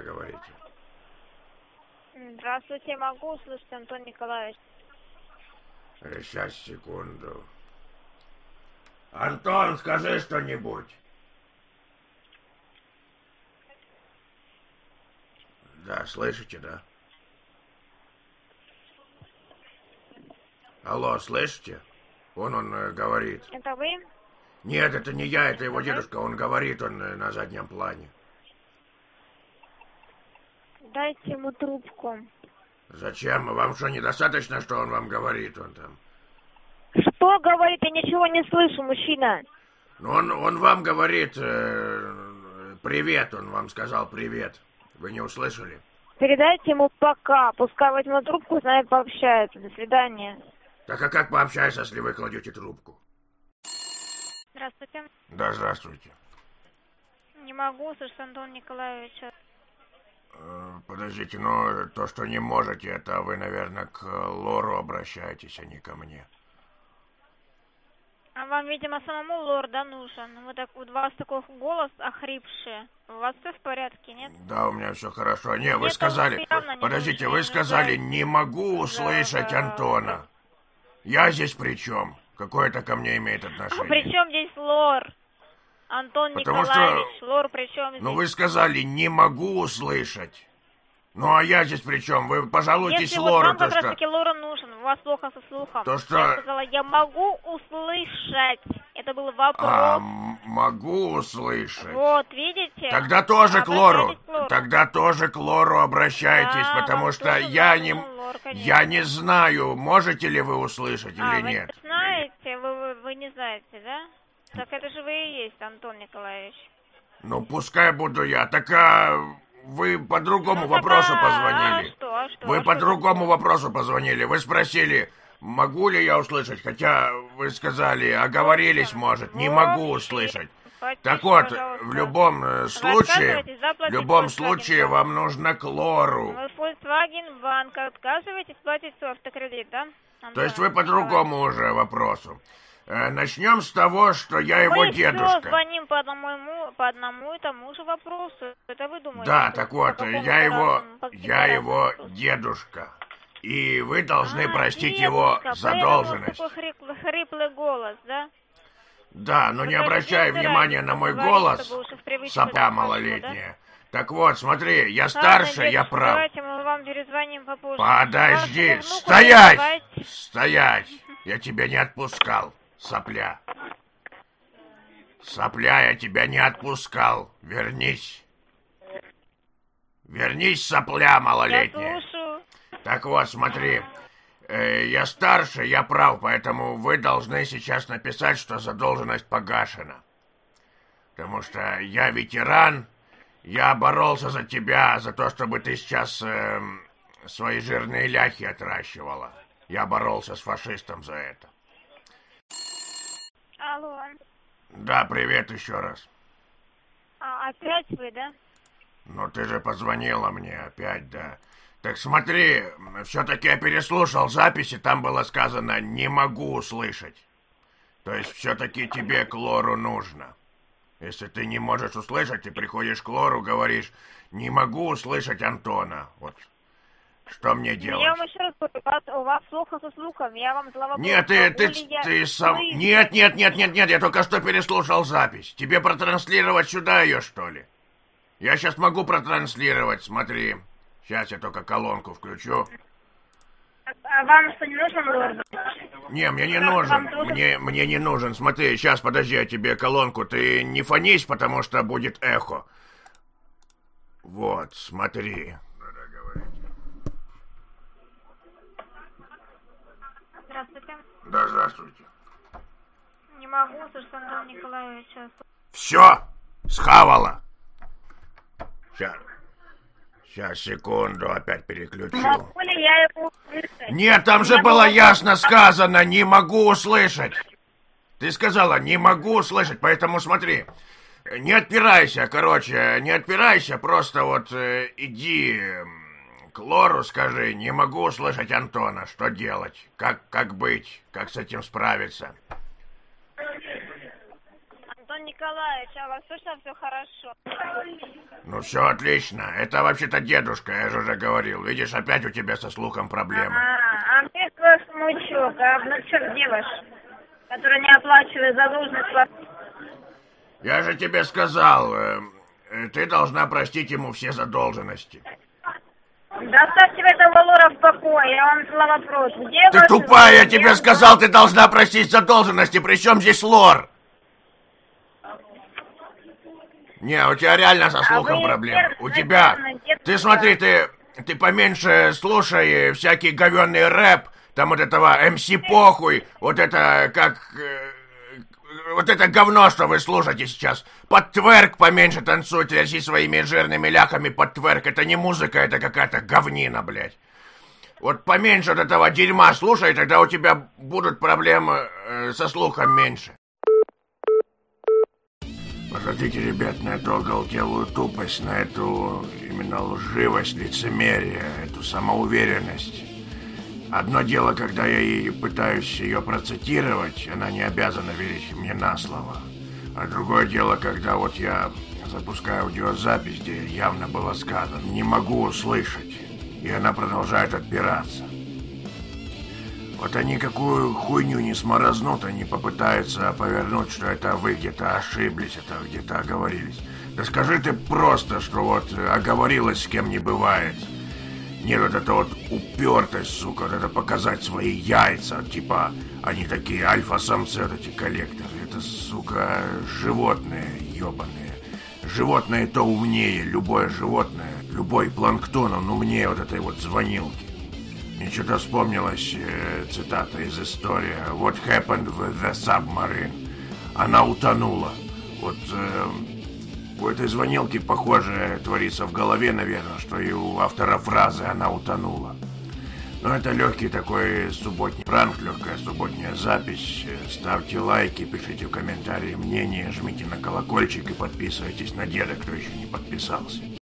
говорите? Здравствуйте, могу услышать, Антон Николаевич? Сейчас, секунду. Антон, скажи что-нибудь. Да, слышите, да? Алло, слышите? Он говорит. Это вы? Нет, это не я, это его дедушка. Он говорит, он на заднем плане. Дайте ему трубку. Зачем? Вам что, недостаточно, что он вам говорит? Он там... Что говорит? Я ничего не слышу, мужчина. Ну, он вам говорит привет, он вам сказал привет. Вы не услышали? Передайте ему пока. Пускай возьмет трубку, с нами пообщается. До свидания. Так а как пообщаться, если вы кладете трубку? Здравствуйте. Да, здравствуйте. Не могу услышать, Антон Николаевич. Подождите, но то, что не можете, это вы, наверное, к Лору обращаетесь, а не ко мне. А вам, видимо, самому лор, да, нужен? У вас такой голос охрипший. У вас все в порядке, нет? Да, у меня все хорошо. Не, вы сказали... Подождите, вы сказали, не могу услышать Антона. Я здесь при чем? Какое это ко мне имеет отношение? А при чем здесь лор? Антон Николаевич, лор при чем здесь? Ну, вы сказали, не могу услышать. Ну, а я здесь при чем? Вы пожалуйтесь если Лору, вот вам как раз таки Лора нужен, у вас плохо со слухом. То, что... Я сказала, я могу услышать. Это был вопрос. А, могу услышать. Вот, видите? Тогда тоже к Лору. Тогда тоже к Лору обращайтесь, да, потому что я не знаю, можете ли вы услышать или нет. Вы знаете, вы не знаете, да? Так это же вы и есть, Антон Николаевич. Ну, пускай буду я. Так вы по другому вопросу позвонили. Вы по другому вопросу позвонили. Вы спросили, могу ли я услышать, хотя вы сказали, оговорились, может, не могу услышать. Так вот, в любом случае вам нужно к Лору. Вы Volkswagen банк отказываетесь платить свой автокредит, да? То есть вы по другому уже вопросу. Начнем с того, что я его дедушка. Мы звоним по одному и тому же вопросу. Это вы думаете? Да, так вот, я его дедушка. И вы должны простить его задолженность. Такой хриплый голос, да? Да, но не обращай внимания на мой голос, сопля малолетняя. Так вот, смотри, я старше, я прав. Давайте мы вам перезвоним попозже. Подожди, стоять! Стоять! Я тебя не отпускал, сопля. Сопля, я тебя не отпускал. Вернись. Вернись, сопля малолетняя. Я слушаю. Так вот, смотри. Я старше, я прав, поэтому вы должны сейчас написать, что задолженность погашена. Потому что я ветеран, я боролся за тебя, за то, чтобы ты сейчас свои жирные ляхи отращивала. Я боролся с фашистом за это. Алло. Да, привет еще раз. Опять вы, да? Ну ты же позвонила мне опять, да. Так смотри, все-таки я переслушал записи, там было сказано «не могу услышать». То есть все-таки тебе к Лору нужно. Если ты не можешь услышать, ты приходишь к Лору, говоришь «не могу услышать Антона». Вот что мне делать? Я вам еще раз говорю, у вас плохо со слухом, я вам задала вопрос. Нет, ты сам... Нет, я только что переслушал запись. Тебе протранслировать сюда ее, что ли? Я сейчас могу протранслировать, смотри. Сейчас я только колонку включу. А вам что, не нужен Лор? Не, мне не нужен. Мне не нужен. Смотри, сейчас, подожди, я тебе колонку. Ты не фонись, потому что будет эхо. Вот, смотри. Здравствуйте. Да, здравствуйте. Не могу услышать, Антон Николаевич. Все, схавала. Сейчас, секунду, опять переключу. Могу ли я его услышать? Нет, там же было ясно сказано, не могу услышать. Ты сказала, не могу услышать, поэтому смотри. Не отпирайся, не отпирайся, просто вот иди к Лору, скажи, не могу услышать Антона, что делать, как быть, как с этим справиться. Антон Николаевич, а у вас точно все хорошо? Ну все отлично. Это вообще-то дедушка, я же уже говорил. Видишь, опять у тебя со слухом проблемы. А мне ваш внучок, а внучок где ваш? Который не оплачивает задолженность. Я же тебе сказал, ты должна простить ему все задолженности. Да оставьте вы этого лора в покое, я вам задала вопрос. Где Ты ваш... тупая, я тебе сказал, ты должна простить задолженности. При чем здесь лор? Не, у тебя реально со слухом проблемы. У тебя... Ты смотри, ты поменьше слушай всякий говенный рэп, там вот этого МС похуй, вот это как... Вот это говно, что вы слушаете сейчас. Под тверк поменьше танцуй, тряси своими жирными ляхами под тверк. Это не музыка, это какая-то говнина, блядь. Вот поменьше вот этого дерьма слушай, тогда у тебя будут проблемы со слухом меньше. Посмотрите, ребят, на эту оголтелую тупость, на эту именно лживость, лицемерие, эту самоуверенность. Одно дело, когда я ей пытаюсь ее процитировать, она не обязана верить мне на слово. А другое дело, когда вот я запускаю аудиозапись, где явно было сказано «не могу услышать», и она продолжает отпираться. Вот они какую хуйню не сморознут, они попытаются повернуть, что это вы где-то ошиблись, это где-то оговорились. Да скажи ты просто, что вот оговорилась с кем не бывает. Нет, вот это вот упертость, сука, вот это показать свои яйца, типа, они такие альфа-самцы, вот эти коллекторы. Это, сука, животные ебаные. Животные то умнее, любое животное, любой планктон, он умнее вот этой вот звонилки. Мне что-то вспомнилась цитата из истории. What happened with the submarine? Она утонула. Вот... У этой звонилки, похоже, творится в голове, наверное, что и у автора фразы «она утонула». Но это легкий такой субботний пранк, легкая субботняя запись. Ставьте лайки, пишите в комментарии мнение, жмите на колокольчик и подписывайтесь на деда, кто еще не подписался.